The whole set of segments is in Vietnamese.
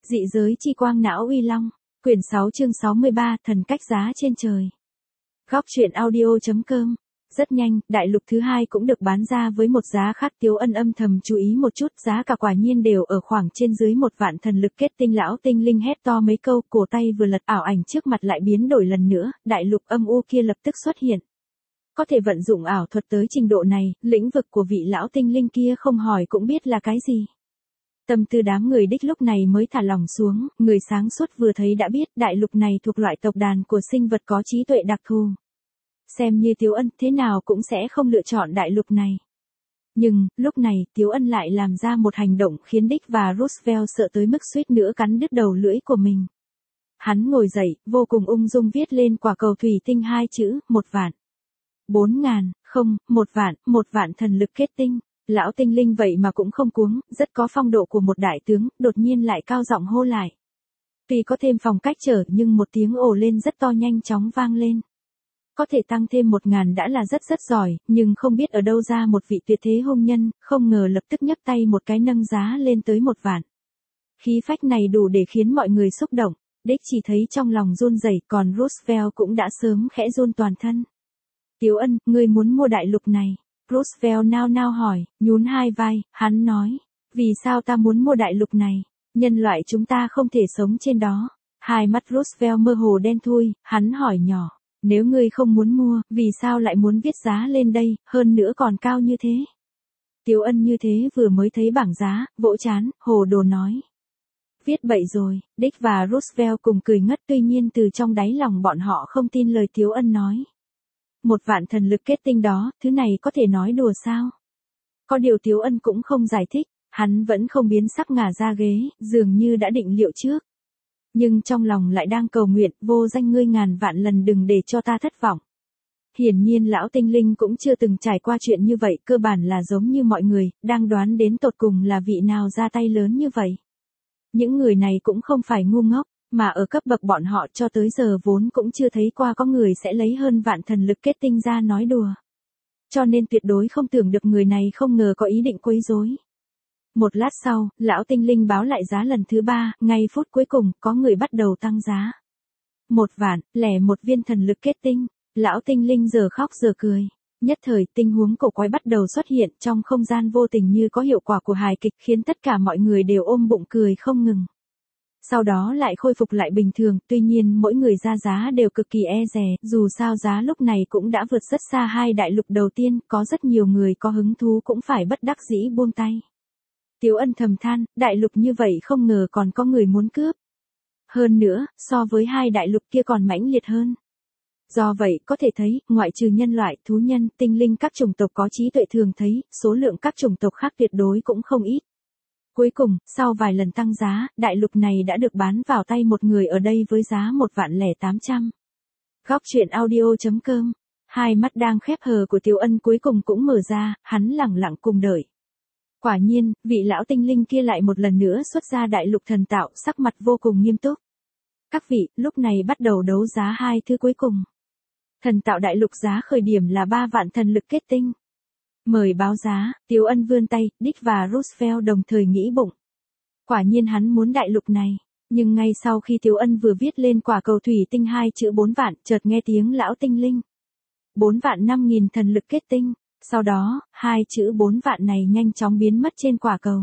Dị giới chi quang não uy long. Quyển 6 chương 63, thần cách giá trên trời. Góc truyện audio.com. Rất nhanh, đại lục thứ hai cũng được bán ra với một giá khác. Tiếu Ân âm thầm chú ý một chút, giá cả quả nhiên đều ở khoảng trên dưới 1 vạn thần lực kết tinh. Lão tinh linh hét to mấy câu, cổ tay vừa lật, ảo ảnh trước mặt lại biến đổi lần nữa, đại lục âm u kia lập tức xuất hiện. Có thể vận dụng ảo thuật tới trình độ này, lĩnh vực của vị lão tinh linh kia không hỏi cũng biết là cái gì. Tâm tư đám người đích lúc này mới thả lỏng xuống, người sáng suốt vừa thấy đã biết đại lục này thuộc loại tộc đàn của sinh vật có trí tuệ đặc thù. Xem như Tiếu Ân thế nào cũng sẽ không lựa chọn đại lục này. Nhưng, lúc này, Tiếu Ân lại làm ra một hành động khiến Dick và Roosevelt sợ tới mức suýt nữa cắn đứt đầu lưỡi của mình. Hắn ngồi dậy, vô cùng ung dung viết lên quả cầu thủy tinh 2 chữ, 1 vạn. 4.000, không, 1 vạn, 1 vạn thần lực kết tinh. Lão tinh linh vậy mà cũng không cuống, rất có phong độ của một đại tướng, đột nhiên lại cao giọng hô lại. Tuy có thêm phòng cách trở nhưng một tiếng ồ lên rất to nhanh chóng vang lên. Có thể tăng thêm 1.000 đã là rất giỏi, nhưng không biết ở đâu ra một vị tuyệt thế hung nhân, không ngờ lập tức nhấc tay một cái nâng giá lên tới 1 vạn. Khí phách này đủ để khiến mọi người xúc động, Dick chỉ thấy trong lòng run rẩy, còn Roosevelt cũng đã sớm khẽ run toàn thân. Tiếu Ân, ngươi muốn mua đại lục này? Roosevelt nao hỏi, nhún hai vai, hắn nói, vì sao ta muốn mua đại lục này? Nhân loại chúng ta không thể sống trên đó. Hai mắt Roosevelt mơ hồ đen thui, hắn hỏi nhỏ, nếu ngươi không muốn mua, vì sao lại muốn viết giá lên đây, hơn nữa còn cao như thế? Tiếu Ân như thế vừa mới thấy bảng giá, vỗ chán, hồ đồ nói. Viết bậy rồi, Dick và Roosevelt cùng cười ngất, tuy nhiên từ trong đáy lòng bọn họ không tin lời Tiếu Ân nói. 1 vạn thần lực kết tinh đó, thứ này có thể nói đùa sao? Có điều Tiếu Ân cũng không giải thích, hắn vẫn không biến sắc ngả ra ghế, dường như đã định liệu trước. Nhưng trong lòng lại đang cầu nguyện, vô danh ngươi ngàn vạn lần đừng để cho ta thất vọng. Hiển nhiên lão tinh linh cũng chưa từng trải qua chuyện như vậy, cơ bản là giống như mọi người, đang đoán đến tột cùng là vị nào ra tay lớn như vậy. Những người này cũng không phải ngu ngốc, mà ở cấp bậc bọn họ cho tới giờ vốn cũng chưa thấy qua có người sẽ lấy hơn vạn thần lực kết tinh ra nói đùa. Cho nên tuyệt đối không tưởng được người này không ngờ có ý định quấy rối. Một lát sau, lão tinh linh báo lại giá lần thứ 3, ngay phút cuối cùng, có người bắt đầu tăng giá. 1 vạn, lẻ 1 viên thần lực kết tinh, lão tinh linh giờ khóc giờ cười. Nhất thời tình huống cổ quái bắt đầu xuất hiện trong không gian vô tình như có hiệu quả của hài kịch khiến tất cả mọi người đều ôm bụng cười không ngừng. Sau đó lại khôi phục lại bình thường, tuy nhiên mỗi người ra giá đều cực kỳ e dè, dù sao giá lúc này cũng đã vượt rất xa hai đại lục đầu tiên, có rất nhiều người có hứng thú cũng phải bất đắc dĩ buông tay. Tiếu Ân thầm than, đại lục như vậy không ngờ còn có người muốn cướp. Hơn nữa, so với hai đại lục kia còn mãnh liệt hơn. Do vậy, có thể thấy, ngoại trừ nhân loại, thú nhân, tinh linh các chủng tộc có trí tuệ thường thấy, số lượng các chủng tộc khác tuyệt đối cũng không ít. Cuối cùng, sau vài lần tăng giá, đại lục này đã được bán vào tay một người ở đây với giá 1.800.000. Góc truyện audio.com. Hai mắt đang khép hờ của Tiếu Ân cuối cùng cũng mở ra, hắn lẳng lặng cùng đợi. Quả nhiên, vị lão tinh linh kia lại một lần nữa xuất ra đại lục thần tạo, sắc mặt vô cùng nghiêm túc. Các vị, lúc này bắt đầu đấu giá hai thứ cuối cùng. Thần tạo đại lục giá khởi điểm là 3 vạn thần lực kết tinh. Mời báo giá, Tiếu Ân vươn tay, Dick và Roosevelt đồng thời nghĩ bụng. Quả nhiên hắn muốn đại lục này, nhưng ngay sau khi Tiếu Ân vừa viết lên quả cầu thủy tinh 2 chữ 4 vạn, chợt nghe tiếng lão tinh linh. 4 vạn 5.000 thần lực kết tinh, sau đó, 2 chữ 4 vạn này nhanh chóng biến mất trên quả cầu.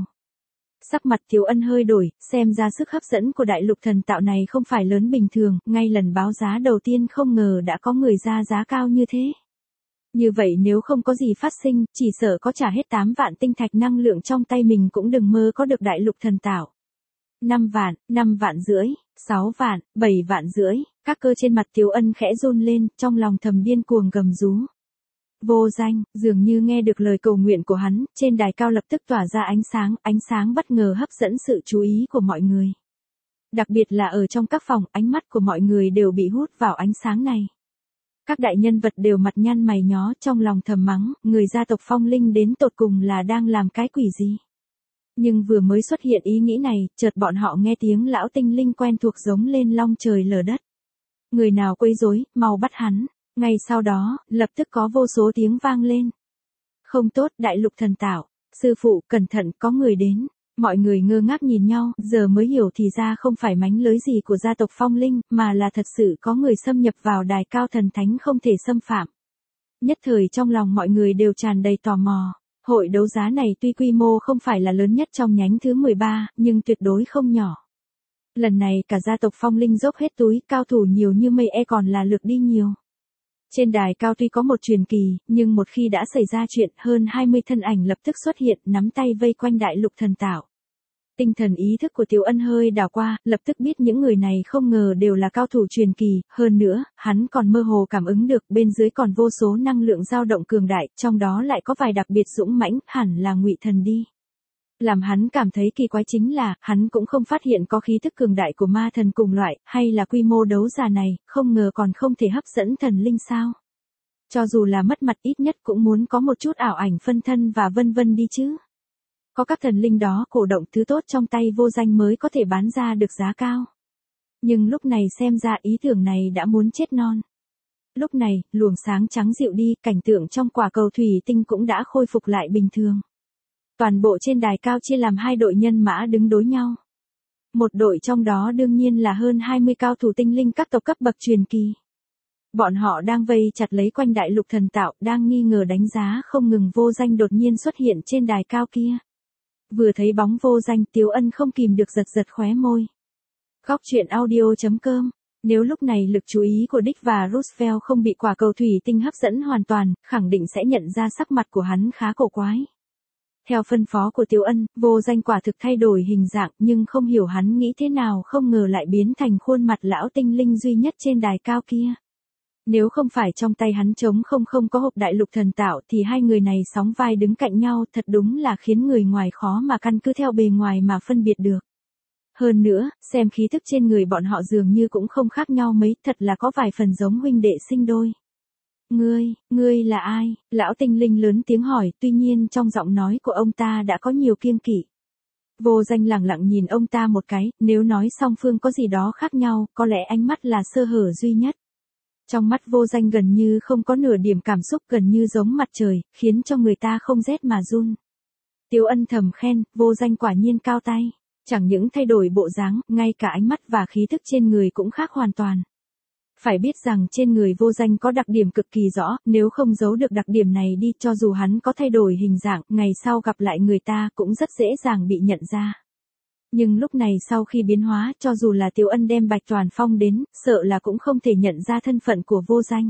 Sắc mặt Tiếu Ân hơi đổi, xem ra sức hấp dẫn của đại lục thần tạo này không phải lớn bình thường, ngay lần báo giá đầu tiên không ngờ đã có người ra giá cao như thế. Như vậy nếu không có gì phát sinh, chỉ sợ có trả hết 8 vạn tinh thạch năng lượng trong tay mình cũng đừng mơ có được đại lục thần tạo. 5 vạn, 5 vạn rưỡi, 6 vạn, 7 vạn rưỡi, các cơ trên mặt Tiếu Ân khẽ run lên, trong lòng thầm điên cuồng gầm rú. Vô danh, dường như nghe được lời cầu nguyện của hắn, trên đài cao lập tức tỏa ra ánh sáng bất ngờ hấp dẫn sự chú ý của mọi người. Đặc biệt là ở trong các phòng, ánh mắt của mọi người đều bị hút vào ánh sáng này. Các đại nhân vật đều mặt nhăn mày nhó trong lòng thầm mắng, người gia tộc Phong Linh đến tột cùng là đang làm cái quỷ gì. Nhưng vừa mới xuất hiện ý nghĩ này, chợt bọn họ nghe tiếng lão tinh linh quen thuộc giống lên long trời lở đất. Người nào quấy rối, mau bắt hắn. Ngay sau đó, lập tức có vô số tiếng vang lên. Không tốt, đại lục thần tạo. Sư phụ, cẩn thận, có người đến. Mọi người ngơ ngác nhìn nhau, giờ mới hiểu thì ra không phải mánh lới gì của gia tộc Phong Linh, mà là thật sự có người xâm nhập vào đài cao thần thánh không thể xâm phạm. Nhất thời trong lòng mọi người đều tràn đầy tò mò. Hội đấu giá này tuy quy mô không phải là lớn nhất trong nhánh thứ 13, nhưng tuyệt đối không nhỏ. Lần này cả gia tộc Phong Linh dốc hết túi, cao thủ nhiều như mây còn là lượt đi nhiều. Trên đài cao tuy có một truyền kỳ, nhưng một khi đã xảy ra chuyện, hơn 20 thân ảnh lập tức xuất hiện, nắm tay vây quanh đại lục thần tạo. Tinh thần ý thức của Tiểu Ân hơi đảo qua, lập tức biết những người này không ngờ đều là cao thủ truyền kỳ, hơn nữa, hắn còn mơ hồ cảm ứng được bên dưới còn vô số năng lượng dao động cường đại, trong đó lại có vài đặc biệt dũng mãnh, hẳn là Ngụy Thần đi. Làm hắn cảm thấy kỳ quái chính là, hắn cũng không phát hiện có khí thức cường đại của ma thần cùng loại, hay là quy mô đấu giá này, không ngờ còn không thể hấp dẫn thần linh sao. Cho dù là mất mặt ít nhất cũng muốn có một chút ảo ảnh phân thân và vân vân đi chứ. Có các thần linh đó cổ động thứ tốt trong tay Vô Danh mới có thể bán ra được giá cao. Nhưng lúc này xem ra ý tưởng này đã muốn chết non. Lúc này, luồng sáng trắng dịu đi, cảnh tượng trong quả cầu thủy tinh cũng đã khôi phục lại bình thường. Toàn bộ trên đài cao chia làm hai đội nhân mã đứng đối nhau. Một đội trong đó đương nhiên là hơn 20 cao thủ tinh linh các tộc cấp bậc truyền kỳ. Bọn họ đang vây chặt lấy quanh đại lục thần tạo, đang nghi ngờ đánh giá không ngừng. Vô Danh đột nhiên xuất hiện trên đài cao kia. Vừa thấy bóng Vô Danh, Tiếu Ân không kìm được giật giật khóe môi. Góc truyện audio.com. Nếu lúc này lực chú ý của Dick và Roosevelt không bị quả cầu thủy tinh hấp dẫn hoàn toàn, khẳng định sẽ nhận ra sắc mặt của hắn khá cổ quái. Theo phân phó của Tiếu Ân, Vô Danh quả thực thay đổi hình dạng, nhưng không hiểu hắn nghĩ thế nào không ngờ lại biến thành khuôn mặt lão tinh linh duy nhất trên đài cao kia. Nếu không phải trong tay hắn trống không có hộp đại lục thần tạo thì hai người này sóng vai đứng cạnh nhau thật đúng là khiến người ngoài khó mà căn cứ theo bề ngoài mà phân biệt được. Hơn nữa, xem khí thức trên người bọn họ dường như cũng không khác nhau mấy, thật là có vài phần giống huynh đệ sinh đôi. Ngươi là ai? Lão tinh linh lớn tiếng hỏi, tuy nhiên trong giọng nói của ông ta đã có nhiều kiêng kỵ. Vô Danh lẳng lặng nhìn ông ta một cái, nếu nói song phương có gì đó khác nhau, có lẽ ánh mắt là sơ hở duy nhất. Trong mắt Vô Danh gần như không có nửa điểm cảm xúc, gần như giống mặt trời, khiến cho người ta không rét mà run. Tiếu Ân thầm khen, Vô Danh quả nhiên cao tay. Chẳng những thay đổi bộ dáng, ngay cả ánh mắt và khí thức trên người cũng khác hoàn toàn. Phải biết rằng trên người Vô Danh có đặc điểm cực kỳ rõ, nếu không giấu được đặc điểm này đi, cho dù hắn có thay đổi hình dạng, ngày sau gặp lại người ta cũng rất dễ dàng bị nhận ra. Nhưng lúc này sau khi biến hóa, cho dù là Tiếu Ân đem Bạch Toàn Phong đến, sợ là cũng không thể nhận ra thân phận của Vô Danh.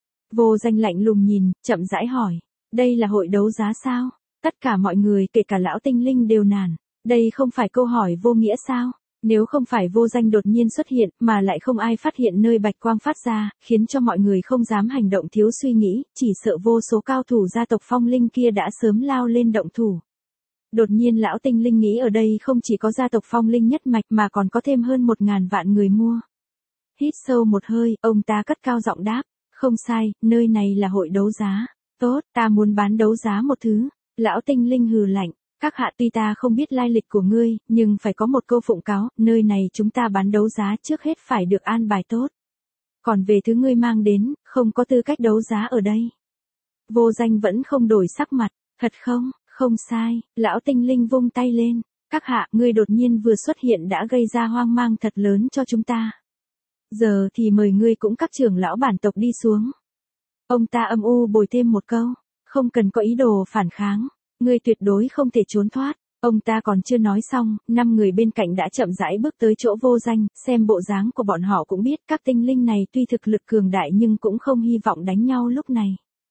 Vô Danh lạnh lùng nhìn, chậm rãi hỏi, đây là hội đấu giá sao? Tất cả mọi người kể cả lão tinh linh đều nản, đây không phải câu hỏi vô nghĩa sao? Nếu không phải Vô Danh đột nhiên xuất hiện, mà lại không ai phát hiện nơi bạch quang phát ra, khiến cho mọi người không dám hành động thiếu suy nghĩ, chỉ sợ vô số cao thủ gia tộc Phong Linh kia đã sớm lao lên động thủ. Đột nhiên lão tinh linh nghĩ ở đây không chỉ có gia tộc Phong Linh nhất mạch mà còn có thêm hơn 1.000 vạn người mua. Hít sâu một hơi, ông ta cất cao giọng đáp, không sai, nơi này là hội đấu giá. Tốt, ta muốn bán đấu giá một thứ. Lão tinh linh hừ lạnh. Các hạ, tuy ta không biết lai lịch của ngươi, nhưng phải có một câu phụng cáo, nơi này chúng ta bán đấu giá trước hết phải được an bài tốt. Còn về thứ ngươi mang đến, không có tư cách đấu giá ở đây. Vô Danh vẫn không đổi sắc mặt, thật không, không sai, lão tinh linh vung tay lên. Các hạ, ngươi đột nhiên vừa xuất hiện đã gây ra hoang mang thật lớn cho chúng ta. Giờ thì mời ngươi cũng các trưởng lão bản tộc đi xuống. Ông ta âm u bồi thêm một câu, không cần có ý đồ phản kháng. Ngươi tuyệt đối không thể trốn thoát. Ông ta còn chưa nói xong, 5 người bên cạnh đã chậm rãi bước tới chỗ Vô Danh, xem bộ dáng của bọn họ cũng biết các tinh linh này tuy thực lực cường đại nhưng cũng không hy vọng đánh nhau lúc này.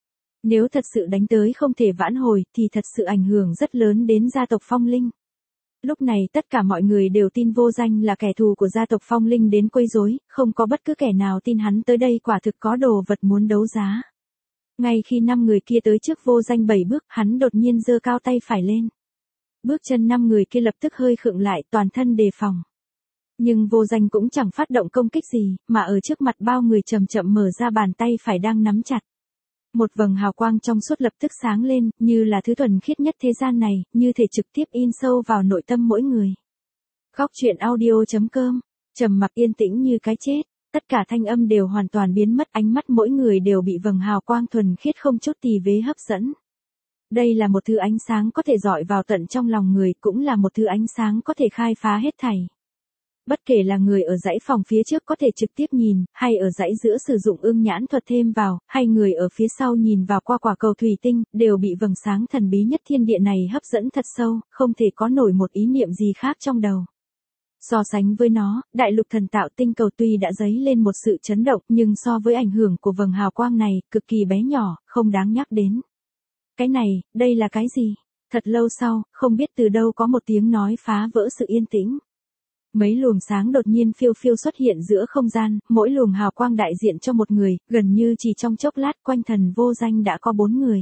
Nếu thật sự đánh tới không thể vãn hồi thì thật sự ảnh hưởng rất lớn đến gia tộc Phong Linh. Lúc này tất cả mọi người đều tin Vô Danh là kẻ thù của gia tộc Phong Linh đến quấy rối, không có bất cứ kẻ nào tin hắn tới đây quả thực có đồ vật muốn đấu giá. Ngay khi 5 người kia tới trước Vô Danh 7 bước, hắn đột nhiên giơ cao tay phải lên. Bước chân 5 người kia lập tức hơi khựng lại, toàn thân đề phòng. Nhưng Vô Danh cũng chẳng phát động công kích gì, mà ở trước mặt bao người chậm chậm mở ra bàn tay phải đang nắm chặt. Một vầng hào quang trong suốt lập tức sáng lên, như là thứ thuần khiết nhất thế gian này, như thể trực tiếp in sâu vào nội tâm mỗi người. Góc truyện audio.com, trầm mặc yên tĩnh như cái chết. Tất cả thanh âm đều hoàn toàn biến mất, ánh mắt mỗi người đều bị vầng hào quang thuần khiết không chút tì vết hấp dẫn. Đây là một thứ ánh sáng có thể dọi vào tận trong lòng người, cũng là một thứ ánh sáng có thể khai phá hết thảy. Bất kể là người ở dãy phòng phía trước có thể trực tiếp nhìn, hay ở dãy giữa sử dụng ương nhãn thuật thêm vào, hay người ở phía sau nhìn vào qua quả cầu thủy tinh, đều bị vầng sáng thần bí nhất thiên địa này hấp dẫn thật sâu, không thể có nổi một ý niệm gì khác trong đầu. So sánh với nó, đại lục thần tạo tinh cầu tuy đã dấy lên một sự chấn động, nhưng so với ảnh hưởng của vầng hào quang này, cực kỳ bé nhỏ, không đáng nhắc đến. Cái này, đây là cái gì? Thật lâu sau, không biết từ đâu có một tiếng nói phá vỡ sự yên tĩnh. Mấy luồng sáng đột nhiên phiêu phiêu xuất hiện giữa không gian, mỗi luồng hào quang đại diện cho một người, gần như chỉ trong chốc lát quanh thần vô danh đã có 4 người.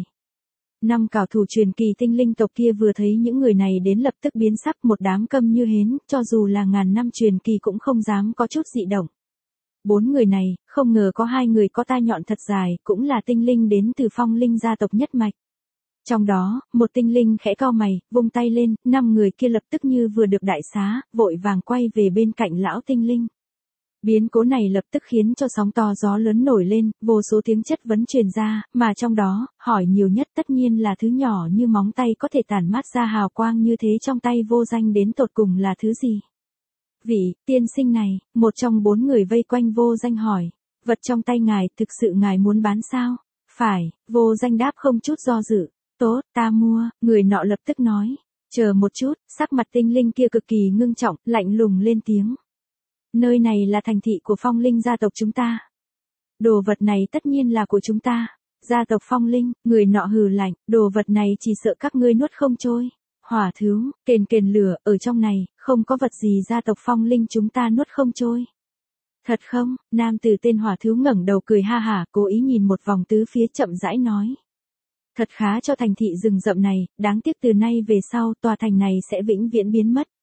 5 cao thủ truyền kỳ tinh linh tộc kia vừa thấy những người này đến lập tức biến sắc, một đám câm như hến, cho dù là ngàn năm truyền kỳ cũng không dám có chút dị động. 4 người này, không ngờ có 2 người có tai nhọn thật dài, cũng là tinh linh đến từ phong linh gia tộc nhất mạch. Trong đó, một tinh linh khẽ cau mày, vung tay lên, 5 người kia lập tức như vừa được đại xá, vội vàng quay về bên cạnh lão tinh linh. Biến cố này lập tức khiến cho sóng to gió lớn nổi lên, vô số tiếng chất vấn truyền ra, mà trong đó, hỏi nhiều nhất tất nhiên là thứ nhỏ như móng tay có thể tản mát ra hào quang như thế trong tay vô danh đến tột cùng là thứ gì. Vị tiên sinh này, một trong 4 người vây quanh vô danh hỏi, vật trong tay ngài thực sự ngài muốn bán sao? Phải, vô danh đáp không chút do dự. Tốt, ta mua, người nọ lập tức nói. Chờ một chút, sắc mặt tinh linh kia cực kỳ ngưng trọng, lạnh lùng lên tiếng. Nơi này là thành thị của phong linh gia tộc chúng ta. Đồ vật này tất nhiên là của chúng ta. Gia tộc phong linh, người nọ hừ lạnh, đồ vật này chỉ sợ các ngươi nuốt không trôi. Hỏa thứ, kền kền lửa, ở trong này, không có vật gì gia tộc phong linh chúng ta nuốt không trôi. Thật không? Nam tử tên hỏa thứ ngẩng đầu cười ha hả, cố ý nhìn một vòng tứ phía chậm rãi nói. Thật khá cho thành thị rừng rậm này, đáng tiếc từ nay về sau tòa thành này sẽ vĩnh viễn biến mất.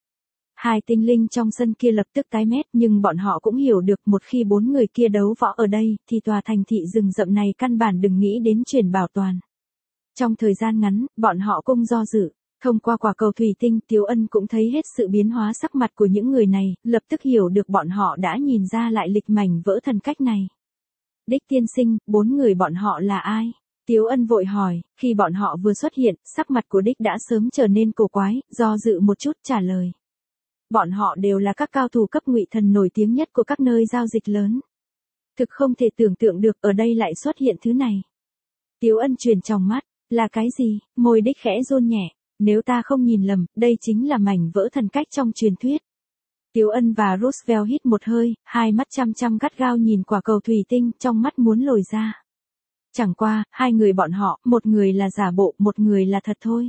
2 tinh linh trong sân kia lập tức tái mét, nhưng bọn họ cũng hiểu được một khi 4 người kia đấu võ ở đây, thì tòa thành thị rừng rậm này căn bản đừng nghĩ đến chuyển bảo toàn. Trong thời gian ngắn, bọn họ cũng do dự. Thông qua quả cầu thủy tinh, Tiếu Ân cũng thấy hết sự biến hóa sắc mặt của những người này, lập tức hiểu được bọn họ đã nhìn ra lại lịch mảnh vỡ thần cách này. Đích tiên sinh, 4 người bọn họ là ai? Tiếu Ân vội hỏi, khi bọn họ vừa xuất hiện, sắc mặt của Đích đã sớm trở nên cổ quái, do dự một chút trả lời. Bọn họ đều là các cao thủ cấp ngụy thần nổi tiếng nhất của các nơi giao dịch lớn. Thực không thể tưởng tượng được ở đây lại xuất hiện thứ này. Tiếu Ân truyền trong mắt, là cái gì? Môi Đích khẽ run nhẹ, nếu ta không nhìn lầm, đây chính là mảnh vỡ thần cách trong truyền thuyết. Tiếu Ân và Roosevelt hít một hơi, hai mắt chăm chăm gắt gao nhìn quả cầu thủy tinh, trong mắt muốn lồi ra. Chẳng qua, 2 người bọn họ, một người là giả bộ, một người là thật thôi.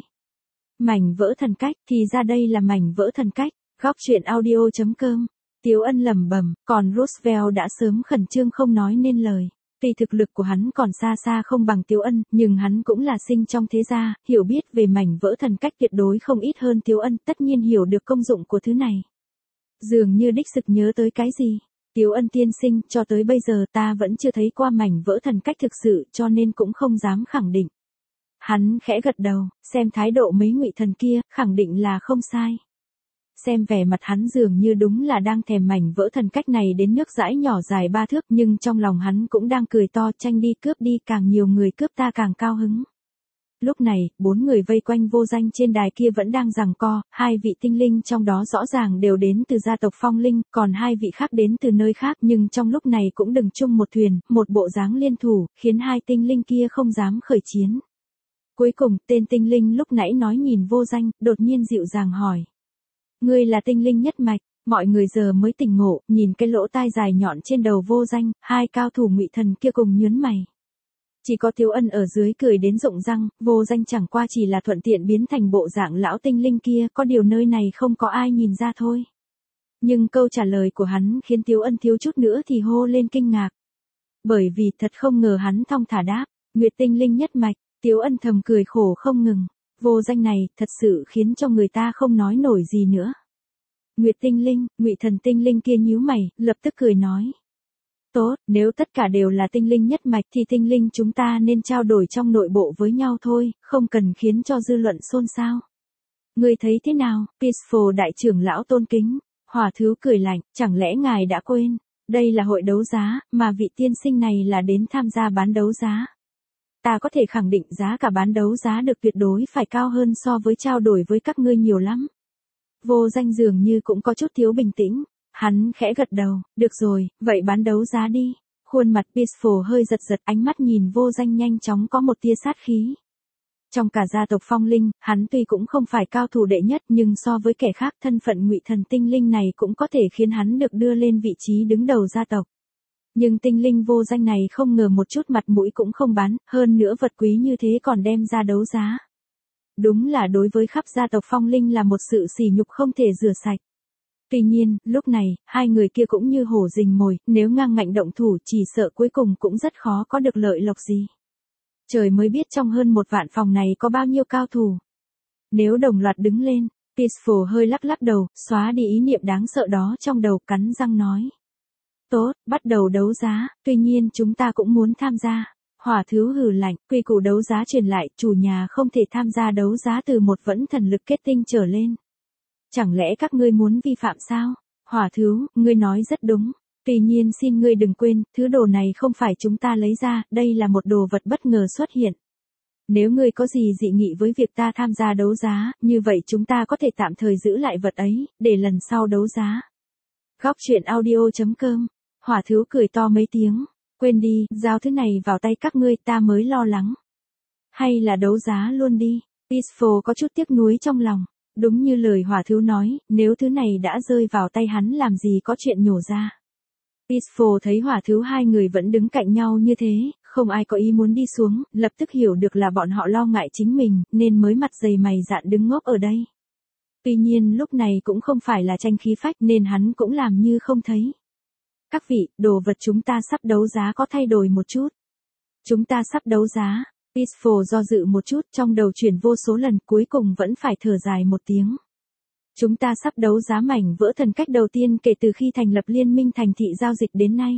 Mảnh vỡ thần cách, thì ra đây là mảnh vỡ thần cách. Góc truyện audio.com. Tiếu Ân lẩm bẩm, còn Roosevelt đã sớm khẩn trương không nói nên lời. Tuy thực lực của hắn còn xa xa không bằng Tiếu Ân, nhưng hắn cũng là sinh trong thế gia, hiểu biết về mảnh vỡ thần cách tuyệt đối không ít hơn Tiếu Ân, tất nhiên hiểu được công dụng của thứ này. Dường như Đích sực nhớ tới cái gì. Tiếu Ân tiên sinh, cho tới bây giờ ta vẫn chưa thấy qua mảnh vỡ thần cách thực sự, cho nên cũng không dám khẳng định. Hắn khẽ gật đầu, xem thái độ mấy ngụy thần kia, khẳng định là không sai. Xem vẻ mặt hắn dường như đúng là đang thèm mảnh vỡ thần cách này đến nước dãi nhỏ dài 3 thước, nhưng trong lòng hắn cũng đang cười to, tranh đi cướp đi, càng nhiều người cướp ta càng cao hứng. Lúc này, 4 người vây quanh vô danh trên đài kia vẫn đang giằng co, 2 vị tinh linh trong đó rõ ràng đều đến từ gia tộc phong linh, còn 2 vị khác đến từ nơi khác, nhưng trong lúc này cũng đừng chung một thuyền, một bộ dáng liên thủ, khiến 2 tinh linh kia không dám khởi chiến. Cuối cùng, tên tinh linh lúc nãy nói nhìn vô danh, đột nhiên dịu dàng hỏi. Ngươi là tinh linh nhất mạch, mọi người giờ mới tỉnh ngộ, nhìn cái lỗ tai dài nhọn trên đầu vô danh, 2 cao thủ ngụy thần kia cùng nhướng mày. Chỉ có Tiếu Ân ở dưới cười đến rụng răng, vô danh chẳng qua chỉ là thuận tiện biến thành bộ dạng lão tinh linh kia, có điều nơi này không có ai nhìn ra thôi. Nhưng câu trả lời của hắn khiến Tiếu Ân thiếu chút nữa thì hô lên kinh ngạc. Bởi vì thật không ngờ hắn thong thả đáp, Nguyệt tinh linh nhất mạch, Tiếu Ân thầm cười khổ không ngừng. Vô danh này, thật sự khiến cho người ta không nói nổi gì nữa. Nguyệt tinh linh, ngụy thần tinh linh kia nhíu mày, lập tức cười nói. Tốt, nếu tất cả đều là tinh linh nhất mạch thì tinh linh chúng ta nên trao đổi trong nội bộ với nhau thôi, không cần khiến cho dư luận xôn xao. Ngươi thấy thế nào, Peaceful đại trưởng lão tôn kính, Hỏa thứ cười lạnh, chẳng lẽ ngài đã quên, đây là hội đấu giá, mà vị tiên sinh này là đến tham gia bán đấu giá. ta có thể khẳng định giá cả bán đấu giá được tuyệt đối phải cao hơn so với trao đổi với các ngươi nhiều lắm. Vô Danh dường như cũng có chút thiếu bình tĩnh. Hắn khẽ gật đầu, được rồi, vậy bán đấu giá đi. Khuôn mặt Peaceful hơi giật giật, ánh mắt nhìn Vô Danh nhanh chóng có một tia sát khí. Trong cả gia tộc Phong Linh, hắn tuy cũng không phải cao thủ đệ nhất nhưng so với kẻ khác thân phận Ngụy Thần tinh linh này cũng có thể khiến hắn được đưa lên vị trí đứng đầu gia tộc. Nhưng tinh linh Vô Danh này không ngờ một chút mặt mũi cũng không bán, hơn nữa vật quý như thế còn đem ra đấu giá. Đúng là đối với khắp gia tộc Phong Linh là một sự sỉ nhục không thể rửa sạch. Tuy nhiên, lúc này, hai người kia cũng như hổ rình mồi, nếu ngang ngạnh động thủ chỉ sợ cuối cùng cũng rất khó có được lợi lộc gì. Trời mới biết trong hơn 1 vạn phòng này có bao nhiêu cao thủ. Nếu đồng loạt đứng lên, Peaceful hơi lắc lắc đầu, xóa đi ý niệm đáng sợ đó trong đầu, cắn răng nói. Tốt, bắt đầu đấu giá, tuy nhiên chúng ta cũng muốn tham gia. Hỏa Thứ hừ lạnh, quy củ đấu giá truyền lại, chủ nhà không thể tham gia đấu giá từ một vẫn thần lực kết tinh trở lên. Chẳng lẽ các ngươi muốn vi phạm sao? Hỏa Thứ, ngươi nói rất đúng. Tuy nhiên xin ngươi đừng quên, thứ đồ này không phải chúng ta lấy ra, đây là một đồ vật bất ngờ xuất hiện. Nếu ngươi có gì dị nghị với việc ta tham gia đấu giá, như vậy chúng ta có thể tạm thời giữ lại vật ấy, để lần sau đấu giá. Góc truyện audio.com. Hỏa Thứ cười to mấy tiếng. Quên đi, giao thứ này vào tay các ngươi ta mới lo lắng. Hay là đấu giá luôn đi. Peaceful có chút tiếc nuối trong lòng. Đúng như lời Hỏa Thứ nói, nếu thứ này đã rơi vào tay hắn làm gì có chuyện nhổ ra. Peaceful thấy Hỏa Thứ hai người vẫn đứng cạnh nhau như thế, không ai có ý muốn đi xuống, lập tức hiểu được là bọn họ lo ngại chính mình, nên mới mặt dày mày dạn đứng ngốc ở đây. Tuy nhiên lúc này cũng không phải là tranh khí phách nên hắn cũng làm như không thấy. Các vị, đồ vật chúng ta sắp đấu giá có thay đổi một chút. Chúng ta sắp đấu giá. Peaceful do dự một chút, trong đầu chuyển vô số lần, cuối cùng vẫn phải thở dài một tiếng. Chúng ta sắp đấu giá mảnh vỡ thần cách đầu tiên kể từ khi thành lập liên minh thành thị giao dịch đến nay.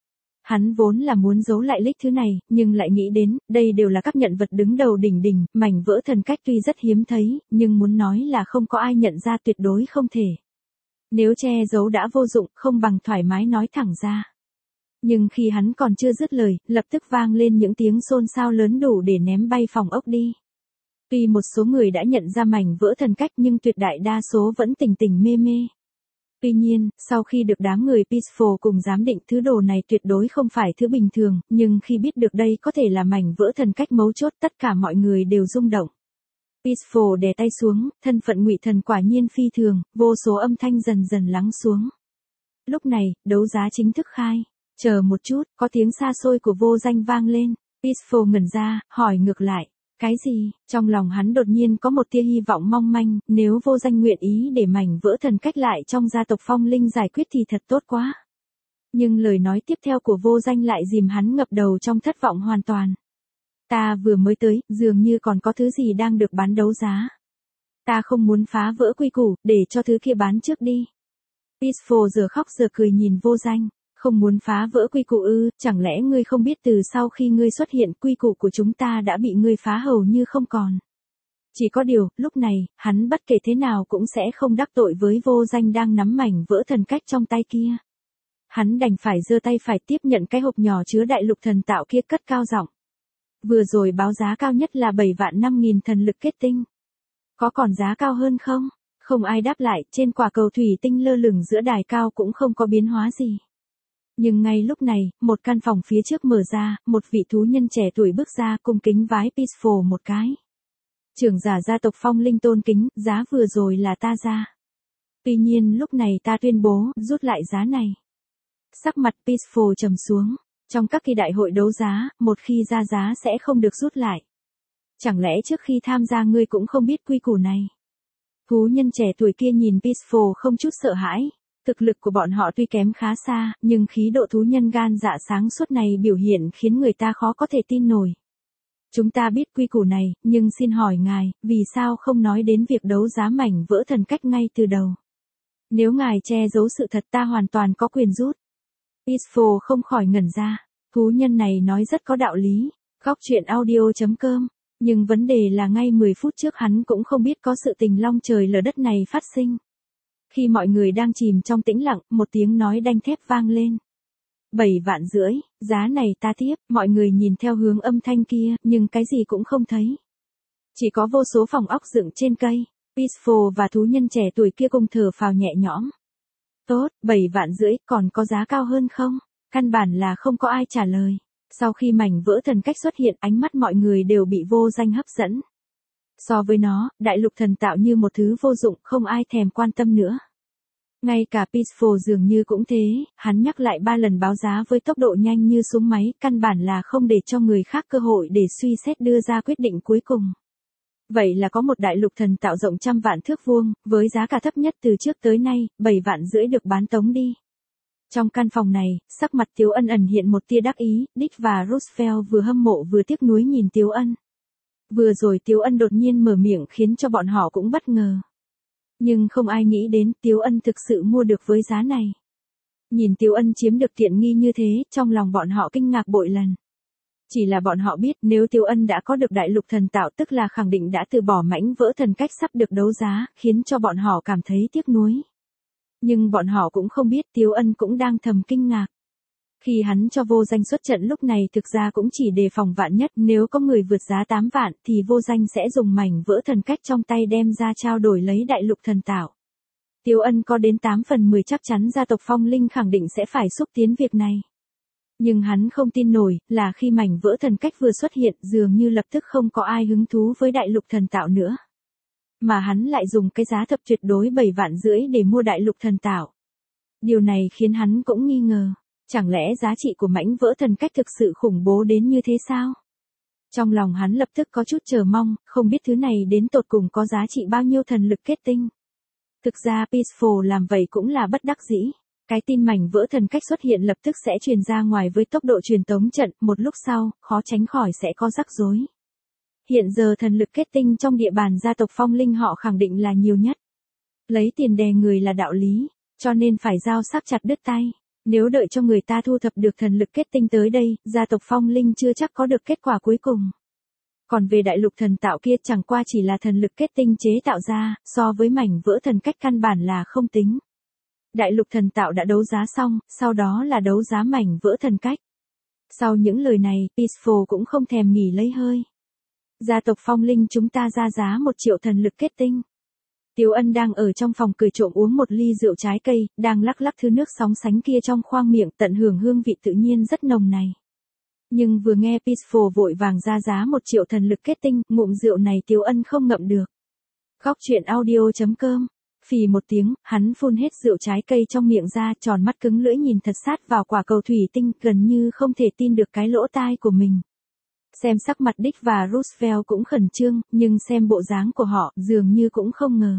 Hắn vốn là muốn giấu lại lích thứ này, nhưng lại nghĩ đến, đây đều là các nhận vật đứng đầu đỉnh đỉnh, mảnh vỡ thần cách tuy rất hiếm thấy, nhưng muốn nói là không có ai nhận ra tuyệt đối không thể. Nếu che giấu đã vô dụng, không bằng thoải mái nói thẳng ra. Nhưng khi hắn còn chưa dứt lời, lập tức vang lên những tiếng xôn xao lớn đủ để ném bay phòng ốc đi. Tuy một số người đã nhận ra mảnh vỡ thần cách nhưng tuyệt đại đa số vẫn tỉnh tỉnh mê mê. Tuy nhiên, sau khi được đám người Peaceful cùng giám định thứ đồ này tuyệt đối không phải thứ bình thường, nhưng khi biết được đây có thể là mảnh vỡ thần cách mấu chốt tất cả mọi người đều rung động. Peaceful đè tay xuống, thân phận Ngụy Thần quả nhiên phi thường, vô số âm thanh dần dần lắng xuống. Lúc này, đấu giá chính thức khai. Chờ một chút, có tiếng xa xôi của Vô Danh vang lên. Peaceful ngẩn ra, hỏi ngược lại. Cái gì? Trong lòng hắn đột nhiên có một tia hy vọng mong manh, nếu Vô Danh nguyện ý để mảnh vỡ thần cách lại trong gia tộc Phong Linh giải quyết thì thật tốt quá. Nhưng lời nói tiếp theo của Vô Danh lại dìm hắn ngập đầu trong thất vọng hoàn toàn. Ta vừa mới tới, dường như còn có thứ gì đang được bán đấu giá. Ta không muốn phá vỡ quy củ, để cho thứ kia bán trước đi. Peaceful giờ khóc giờ cười nhìn Vô Danh. Không muốn phá vỡ quy củ ư, chẳng lẽ ngươi không biết từ sau khi ngươi xuất hiện quy củ của chúng ta đã bị ngươi phá hầu như không còn. Chỉ có điều, lúc này, hắn bất kể thế nào cũng sẽ không đắc tội với Vô Danh đang nắm mảnh vỡ thần cách trong tay kia. Hắn đành phải giơ tay phải tiếp nhận cái hộp nhỏ chứa đại lục thần tạo kia cất cao giọng. Vừa rồi báo giá cao nhất là 7.500.000 thần lực kết tinh. Có còn giá cao hơn không? Không ai đáp lại, trên quả cầu thủy tinh lơ lửng giữa đài cao cũng không có biến hóa gì. Nhưng ngay lúc này, một căn phòng phía trước mở ra, một vị thú nhân trẻ tuổi bước ra cung kính vái Peaceful một cái. Trưởng giả gia tộc Phong Linh tôn kính, giá vừa rồi là ta ra. Tuy nhiên lúc này ta tuyên bố, rút lại giá này. Sắc mặt Peaceful trầm xuống. Trong các kỳ đại hội đấu giá, một khi ra giá sẽ không được rút lại. Chẳng lẽ trước khi tham gia ngươi cũng không biết quy củ này? Thú nhân trẻ tuổi kia nhìn Peaceful không chút sợ hãi. Thực lực của bọn họ tuy kém khá xa, nhưng khí độ thú nhân gan dạ sáng suốt này biểu hiện khiến người ta khó có thể tin nổi. Chúng ta biết quy củ này, nhưng xin hỏi ngài, vì sao không nói đến việc đấu giá mảnh vỡ thần cách ngay từ đầu? Nếu ngài che giấu sự thật ta hoàn toàn có quyền rút. Peaceful không khỏi ngẩn ra. Thú nhân này nói rất có đạo lý. Góc truyện audio.com. Nhưng vấn đề là ngay 10 phút trước hắn cũng không biết có sự tình long trời lở đất này phát sinh. Khi mọi người đang chìm trong tĩnh lặng, một tiếng nói đanh thép vang lên. 7,5 vạn, giá này ta tiếp, mọi người nhìn theo hướng âm thanh kia, nhưng cái gì cũng không thấy. Chỉ có vô số phòng ốc dựng trên cây, Peaceful và thú nhân trẻ tuổi kia cùng thở phào nhẹ nhõm. Tốt, 7,5 vạn, còn có giá cao hơn không? Căn bản là không có ai trả lời. Sau khi mảnh vỡ thần cách xuất hiện, ánh mắt mọi người đều bị vô danh hấp dẫn. So với nó, đại lục thần tạo như một thứ vô dụng, không ai thèm quan tâm nữa. Ngay cả Peaceful dường như cũng thế, hắn nhắc lại 3 lần báo giá với tốc độ nhanh như súng máy, căn bản là không để cho người khác cơ hội để suy xét đưa ra quyết định cuối cùng. Vậy là có một đại lục thần tạo rộng 100 vạn thước vuông, với giá cả thấp nhất từ trước tới nay, 7,5 vạn được bán tống đi. Trong căn phòng này, sắc mặt Tiếu Ân ẩn hiện một tia đắc ý, Dick và Roosevelt vừa hâm mộ vừa tiếc nuối nhìn Tiếu Ân. Vừa rồi Tiếu Ân đột nhiên mở miệng khiến cho bọn họ cũng bất ngờ. Nhưng không ai nghĩ đến Tiếu Ân thực sự mua được với giá này. Nhìn Tiếu Ân chiếm được tiện nghi như thế, trong lòng bọn họ kinh ngạc bội lần. Chỉ là bọn họ biết nếu Tiếu Ân đã có được đại lục thần tạo tức là khẳng định đã từ bỏ mảnh vỡ thần cách sắp được đấu giá, khiến cho bọn họ cảm thấy tiếc nuối. Nhưng bọn họ cũng không biết Tiếu Ân cũng đang thầm kinh ngạc. Khi hắn cho vô danh xuất trận lúc này thực ra cũng chỉ đề phòng vạn nhất, nếu có người vượt giá 8 vạn thì vô danh sẽ dùng mảnh vỡ thần cách trong tay đem ra trao đổi lấy đại lục thần tạo. Tiếu Ân có đến 8/10 chắc chắn gia tộc Phong Linh khẳng định sẽ phải xúc tiến việc này. Nhưng hắn không tin nổi là khi mảnh vỡ thần cách vừa xuất hiện dường như lập tức không có ai hứng thú với đại lục thần tạo nữa. Mà hắn lại dùng cái giá thấp tuyệt đối 7,5 vạn để mua đại lục thần tạo. Điều này khiến hắn cũng nghi ngờ. Chẳng lẽ giá trị của mảnh vỡ thần cách thực sự khủng bố đến như thế sao? Trong lòng hắn lập tức có chút chờ mong, không biết thứ này đến tột cùng có giá trị bao nhiêu thần lực kết tinh. Thực ra Peaceful làm vậy cũng là bất đắc dĩ. Cái tin mảnh vỡ thần cách xuất hiện lập tức sẽ truyền ra ngoài với tốc độ truyền tống trận, một lúc sau, khó tránh khỏi sẽ có rắc rối. Hiện giờ thần lực kết tinh trong địa bàn gia tộc Phong Linh họ khẳng định là nhiều nhất. Lấy tiền đè người là đạo lý, cho nên phải dao sắc chặt đứt tay. Nếu đợi cho người ta thu thập được thần lực kết tinh tới đây, gia tộc Phong Linh chưa chắc có được kết quả cuối cùng. Còn về đại lục thần tạo kia chẳng qua chỉ là thần lực kết tinh chế tạo ra, so với mảnh vỡ thần cách căn bản là không tính. Đại lục thần tạo đã đấu giá xong, sau đó là đấu giá mảnh vỡ thần cách. Sau những lời này, Peaceful cũng không thèm nghỉ lấy hơi. Gia tộc Phong Linh chúng ta ra giá 1 triệu thần lực kết tinh. Tiếu Ân đang ở trong phòng cười trộm uống một ly rượu trái cây, đang lắc lắc thứ nước sóng sánh kia trong khoang miệng tận hưởng hương vị tự nhiên rất nồng này. Nhưng vừa nghe Peaceful vội vàng ra giá 1 triệu thần lực kết tinh, ngụm rượu này Tiếu Ân không ngậm được. Góc truyện audio.com. Phì một tiếng, hắn phun hết rượu trái cây trong miệng ra, tròn mắt cứng lưỡi nhìn thật sát vào quả cầu thủy tinh, gần như không thể tin được cái lỗ tai của mình. Xem sắc mặt Dick và Roosevelt cũng khẩn trương, nhưng xem bộ dáng của họ, dường như cũng không ngờ.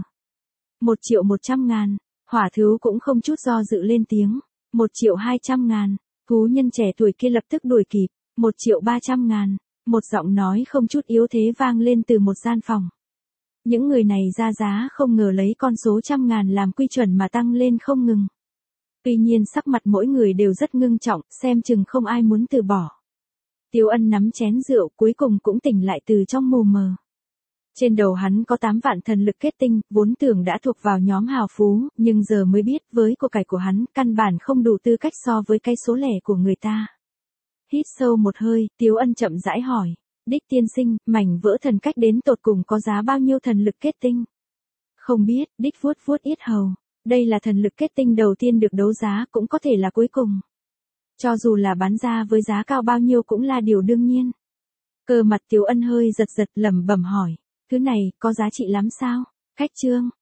1.100.000, hỏa thú cũng không chút do dự lên tiếng. 1.200.000, thú nhân trẻ tuổi kia lập tức đuổi kịp. 1.300.000, một giọng nói không chút yếu thế vang lên từ một gian phòng. Những người này ra giá không ngờ lấy con số 100.000 làm quy chuẩn mà tăng lên không ngừng. Tuy nhiên sắc mặt mỗi người đều rất ngưng trọng, xem chừng không ai muốn từ bỏ. Tiếu Ân nắm chén rượu cuối cùng cũng tỉnh lại từ trong mù mờ. Trên đầu hắn có 8 vạn thần lực kết tinh, vốn tưởng đã thuộc vào nhóm hào phú, nhưng giờ mới biết với của cải của hắn, căn bản không đủ tư cách so với cái số lẻ của người ta. Hít sâu một hơi, Tiếu Ân chậm rãi hỏi. Đích tiên sinh, mảnh vỡ thần cách đến tột cùng có giá bao nhiêu thần lực kết tinh? Không biết, Đích vuốt vuốt yết hầu. Đây là thần lực kết tinh đầu tiên được đấu giá, cũng có thể là cuối cùng. Cho dù là bán ra với giá cao bao nhiêu cũng là điều đương nhiên. Cơ mặt Tiếu Ân hơi giật giật lẩm bẩm hỏi. Thứ này, có giá trị lắm sao? Khách trương,